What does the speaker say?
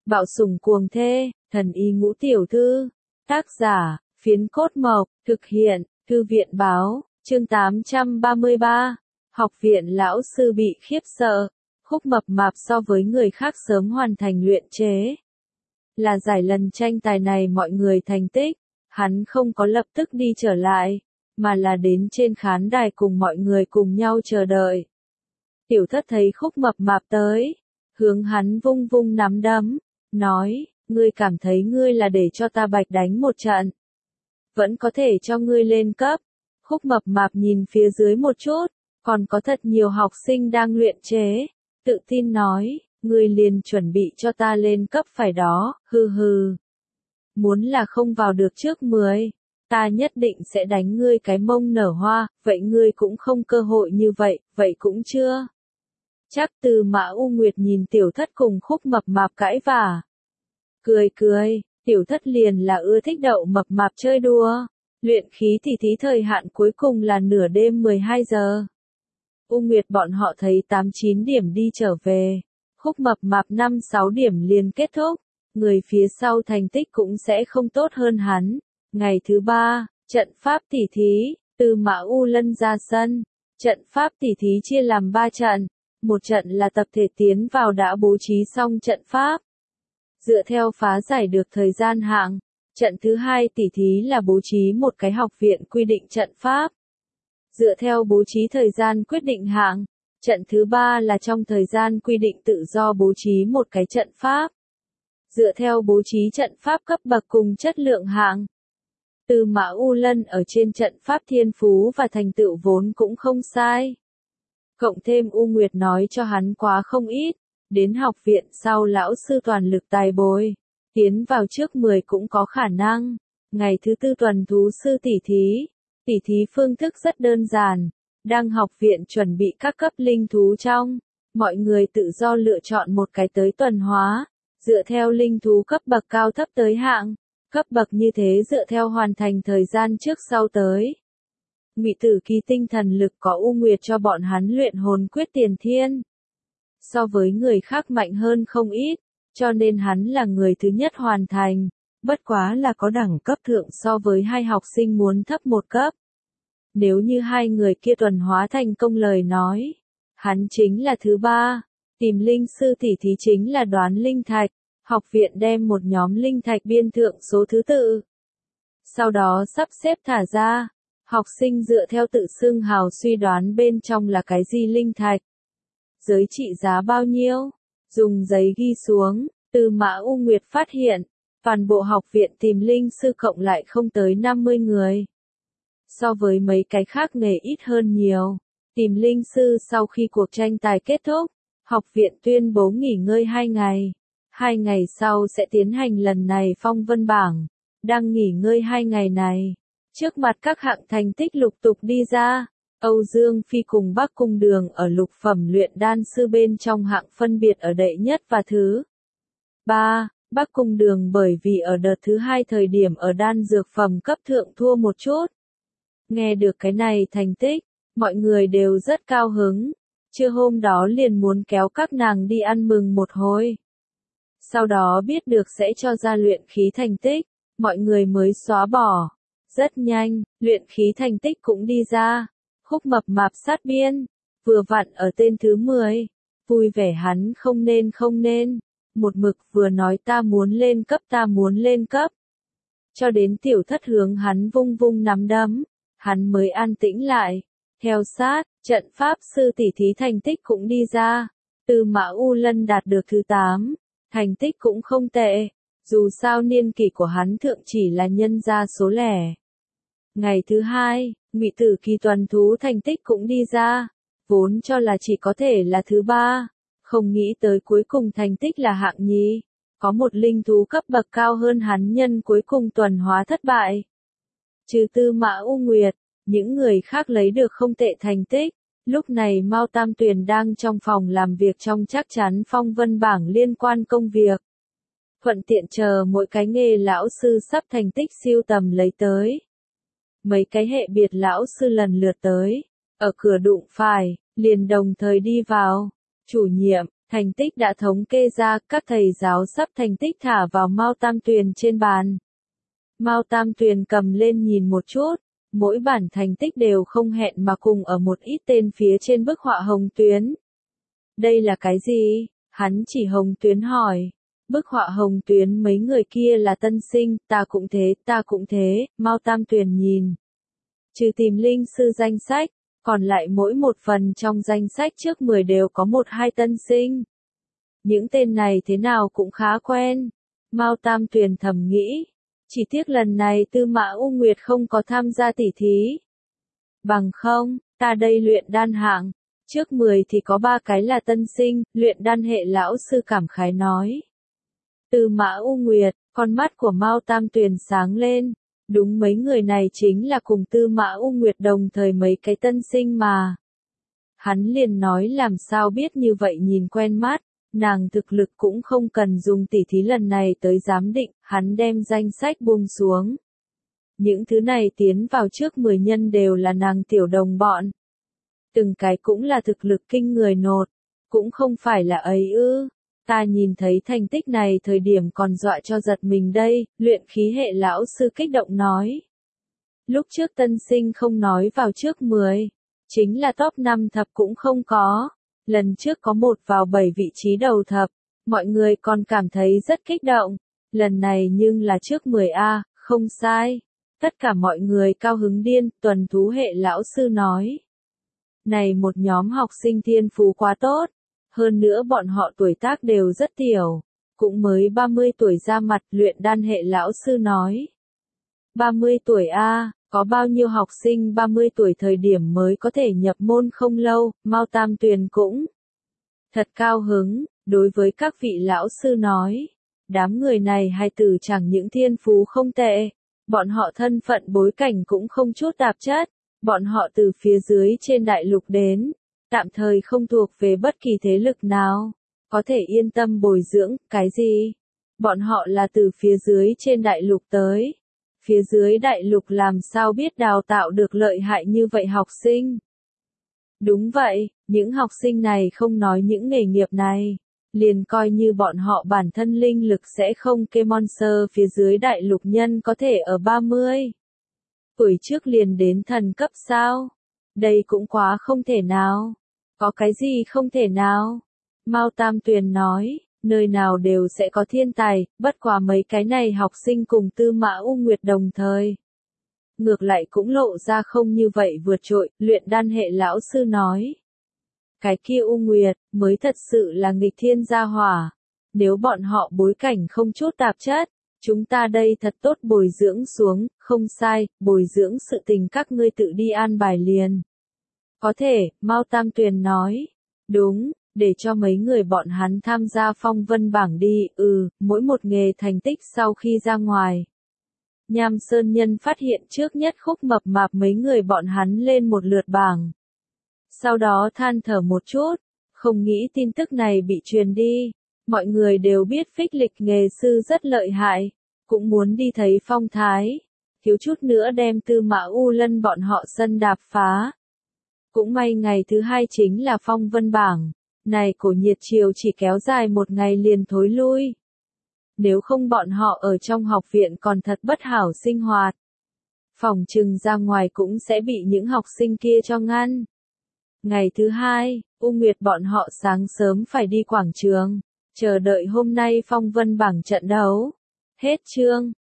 Bạo sủng cuồng thê, thần y ngũ tiểu thư. Tác giả, Phiến Cốt Mộc, thực hiện, Thư viện báo, chương 833. Học viện lão sư bị khiếp sợ, Khúc mập mạp so với người khác sớm hoàn thành luyện chế. Là giải lần tranh tài này mọi người thành tích, hắn không có lập tức đi trở lại, mà là đến trên khán đài cùng mọi người cùng nhau chờ đợi. Tiểu thất thấy Khúc mập mạp tới, hướng hắn vung vung nắm đấm, nói, ngươi cảm thấy ngươi là để cho ta bạch đánh một trận. Vẫn có thể cho ngươi lên cấp. Khúc mập mạp nhìn phía dưới một chút, còn có thật nhiều học sinh đang luyện chế, tự tin nói, ngươi liền chuẩn bị cho ta lên cấp phải đó, hừ hừ. Muốn là không vào được trước 10, ta nhất định sẽ đánh ngươi cái mông nở hoa, vậy ngươi cũng không cơ hội như vậy, vậy cũng chưa. Chắc Tư Mã U Nguyệt nhìn tiểu thất cùng Khúc mập mạp cãi vả. Cười cười, tiểu thất liền là ưa thích đậu mập mạp chơi đùa. Luyện khí thì thí thời hạn cuối cùng là nửa đêm 12 giờ. U Nguyệt bọn họ thấy 8-9 điểm đi trở về. Khúc mập mạp 5-6 điểm liền kết thúc. Người phía sau thành tích cũng sẽ không tốt hơn hắn. Ngày thứ 3, trận pháp tỉ thí, Tư Mã U Lân ra sân. Trận pháp tỉ thí chia làm 3 trận. Một trận là tập thể tiến vào đã bố trí xong trận pháp. Dựa theo phá giải được thời gian hạng. Trận thứ 2 tỉ thí là bố trí một cái học viện quy định trận pháp. Dựa theo bố trí thời gian quyết định hạng. Trận thứ 3 là trong thời gian quy định tự do bố trí một cái trận pháp. Dựa theo bố trí trận pháp cấp bậc cùng chất lượng hạng. Tư Mã U Lân ở trên trận pháp thiên phú và thành tựu vốn cũng không sai. Cộng thêm U Nguyệt nói cho hắn quá không ít. Đến học viện sau lão sư toàn lực tài bồi. Tiến vào trước 10 cũng có khả năng. Ngày thứ 4 tuần thú sư tỉ thí. Tỉ thí phương thức rất đơn giản. Đang học viện chuẩn bị các cấp linh thú trong. Mọi người tự do lựa chọn một cái tới tuần hóa. Dựa theo linh thú cấp bậc cao thấp tới hạng. Cấp bậc như thế dựa theo hoàn thành thời gian trước sau tới. Ngụy Tử Kỳ tinh thần lực có U Nguyệt cho bọn hắn luyện hồn quyết tiền thiên. So với người khác mạnh hơn không ít. Cho nên hắn là người thứ nhất hoàn thành, bất quá là có đẳng cấp thượng so với hai học sinh muốn thấp một cấp. Nếu như hai người kia tuần hóa thành công lời nói, hắn chính là thứ 3, tìm linh sư tỉ thí chính là đoán linh thạch, học viện đem một nhóm linh thạch biên thượng số thứ tự. Sau đó sắp xếp thả ra, học sinh dựa theo tự xưng hào suy đoán bên trong là cái gì linh thạch. Giới trị giá bao nhiêu? Dùng giấy ghi xuống, Tư Mã U Nguyệt phát hiện, toàn bộ học viện tìm linh sư cộng lại không tới 50 người. So với mấy cái khác nghề ít hơn nhiều, tìm linh sư sau khi cuộc tranh tài kết thúc, học viện tuyên bố nghỉ ngơi 2 ngày. 2 ngày sau sẽ tiến hành lần này phong vân bảng, đang nghỉ ngơi 2 ngày này. Trước mặt các hạng thành tích lục tục đi ra. Âu Dương Phi cùng Bắc Cung Đường ở lục phẩm luyện đan sư bên trong hạng phân biệt ở đệ nhất và thứ 3, Bắc Cung Đường bởi vì ở đợt thứ 2 thời điểm ở đan dược phẩm cấp thượng thua một chút. Nghe được cái này thành tích, mọi người đều rất cao hứng, trưa hôm đó liền muốn kéo các nàng đi ăn mừng một hồi. Sau đó biết được sẽ cho ra luyện khí thành tích, mọi người mới xóa bỏ. Rất nhanh, luyện khí thành tích cũng đi ra. Khúc mập mạp sát biên, vừa vặn ở tên thứ 10, vui vẻ hắn không nên, một mực vừa nói ta muốn lên cấp. Cho đến tiểu thất hướng hắn vung vung nắm đấm, hắn mới an tĩnh lại. Theo sát, trận pháp sư tỉ thí thành tích cũng đi ra, Tư Mã U Lân đạt được thứ 8, thành tích cũng không tệ, dù sao niên kỷ của hắn thượng chỉ là nhân ra số lẻ. Ngày thứ 2, Ngụy Tử Kỳ tuần thú thành tích cũng đi ra, vốn cho là chỉ có thể là thứ 3, không nghĩ tới cuối cùng thành tích là hạng nhì, có một linh thú cấp bậc cao hơn hắn nhân cuối cùng tuần hóa thất bại. Trừ Tư Mã U Nguyệt, những người khác lấy được không tệ thành tích, lúc này Mao Tam Tuyền đang trong phòng làm việc trong chắc chắn phong vân bảng liên quan công việc. Thuận tiện chờ mỗi cái nghề lão sư sắp thành tích siêu tầm lấy tới. Mấy cái hệ biệt lão sư lần lượt tới, ở cửa đụng phải, liền đồng thời đi vào. Chủ nhiệm, Thành tích đã thống kê ra, các thầy giáo sắp thành tích thả vào Mao Tam Tuyền trên bàn. Mao Tam Tuyền cầm lên nhìn một chút, mỗi bản thành tích đều không hẹn mà cùng ở một ít tên phía trên bức họa hồng tuyến. Đây là cái gì? Hắn chỉ hồng tuyến hỏi. Bức họa hồng tuyến mấy người kia là tân sinh, ta cũng thế, Mao Tam Tuyền nhìn. Trừ tìm linh sư danh sách, còn lại mỗi một phần trong danh sách trước 10 đều có 1-2 tân sinh. Những tên này thế nào cũng khá quen. Mao Tam Tuyền thầm nghĩ. Chỉ tiếc lần này Tư Mã U Nguyệt không có tham gia tỉ thí. Bằng không, ta đây luyện đan hạng. Trước 10 thì có 3 cái là tân sinh, luyện đan hệ lão sư cảm khái nói. Tư Mã U Nguyệt, con mắt của Mao Tam Tuyền sáng lên. Đúng mấy người này chính là cùng Tư Mã U Nguyệt đồng thời mấy cái tân sinh mà. Hắn liền nói làm sao biết như vậy nhìn quen mắt, nàng thực lực cũng không cần dùng tỉ thí lần này tới giám định, hắn đem danh sách buông xuống. Những thứ này tiến vào trước 10 nhân đều là nàng tiểu đồng bọn. Từng cái cũng là thực lực kinh người nột, cũng không phải là ấy ư. Ta nhìn thấy thành tích này thời điểm còn dọa cho giật mình đây, luyện khí hệ lão sư kích động nói. Lúc trước tân sinh không nói vào trước 10, chính là top 5 thập cũng không có. Lần trước có 1 vào 7 vị trí đầu thập, mọi người còn cảm thấy rất kích động. Lần này nhưng là trước 10A, không sai. Tất cả mọi người cao hứng điên, tuần thú hệ lão sư nói. Này một nhóm học sinh thiên phú quá tốt. Hơn nữa bọn họ tuổi tác đều rất tiểu, cũng mới 30 tuổi ra mặt, luyện đan hệ lão sư nói. 30 tuổi a, có bao nhiêu học sinh 30 tuổi thời điểm mới có thể nhập môn không lâu, Mao Tam Tuyền cũng thật cao hứng, đối với các vị lão sư nói. Đám người này hài tử chẳng những thiên phú không tệ, bọn họ thân phận bối cảnh cũng không chút tạp chất, bọn họ từ phía dưới trên đại lục đến. Tạm thời không thuộc về bất kỳ thế lực nào, có thể yên tâm bồi dưỡng, cái gì? Bọn họ là từ phía dưới trên đại lục tới. Phía dưới đại lục làm sao biết đào tạo được lợi hại như vậy học sinh? Đúng vậy, những học sinh này không nói những nghề nghiệp này, liền coi như bọn họ bản thân linh lực sẽ không kê monster phía dưới đại lục nhân có thể ở 30 tuổi trước liền đến thần cấp sao? Đây cũng quá không thể nào. Có cái gì không thể nào? Mao Tam Tuyền nói, nơi nào đều sẽ có thiên tài, bất quá mấy cái này học sinh cùng Tư Mã U Nguyệt đồng thời. Ngược lại cũng lộ ra không như vậy vượt trội, luyện đan hệ lão sư nói. Cái kia U Nguyệt, mới thật sự là nghịch thiên gia hỏa. Nếu bọn họ bối cảnh không chút tạp chất, chúng ta đây thật tốt bồi dưỡng xuống, không sai, bồi dưỡng sự tình các ngươi tự đi an bài liền. Có thể, Mao Tam Tuyền nói. Đúng, để cho mấy người bọn hắn tham gia phong vân bảng đi, mỗi một nghề thành tích sau khi ra ngoài. Nham Sơn Nhân phát hiện trước nhất khúc mập mạp mấy người bọn hắn lên một lượt bảng. Sau đó than thở một chút, không nghĩ tin tức này bị truyền đi. Mọi người đều biết phích lịch nghề sư rất lợi hại, cũng muốn đi thấy phong thái. Thiếu chút nữa đem Tư Mã U Lân bọn họ sân đạp phá. Cũng may ngày thứ 2 chính là phong vân bảng. Này cổ nhiệt chiều chỉ kéo dài 1 ngày liền thối lui. Nếu không bọn họ ở trong học viện còn thật bất hảo sinh hoạt. Phòng trừng ra ngoài cũng sẽ bị những học sinh kia cho ngăn. Ngày thứ 2, U Nguyệt bọn họ sáng sớm phải đi quảng trường, chờ đợi hôm nay phong vân bảng trận đấu. Hết chương.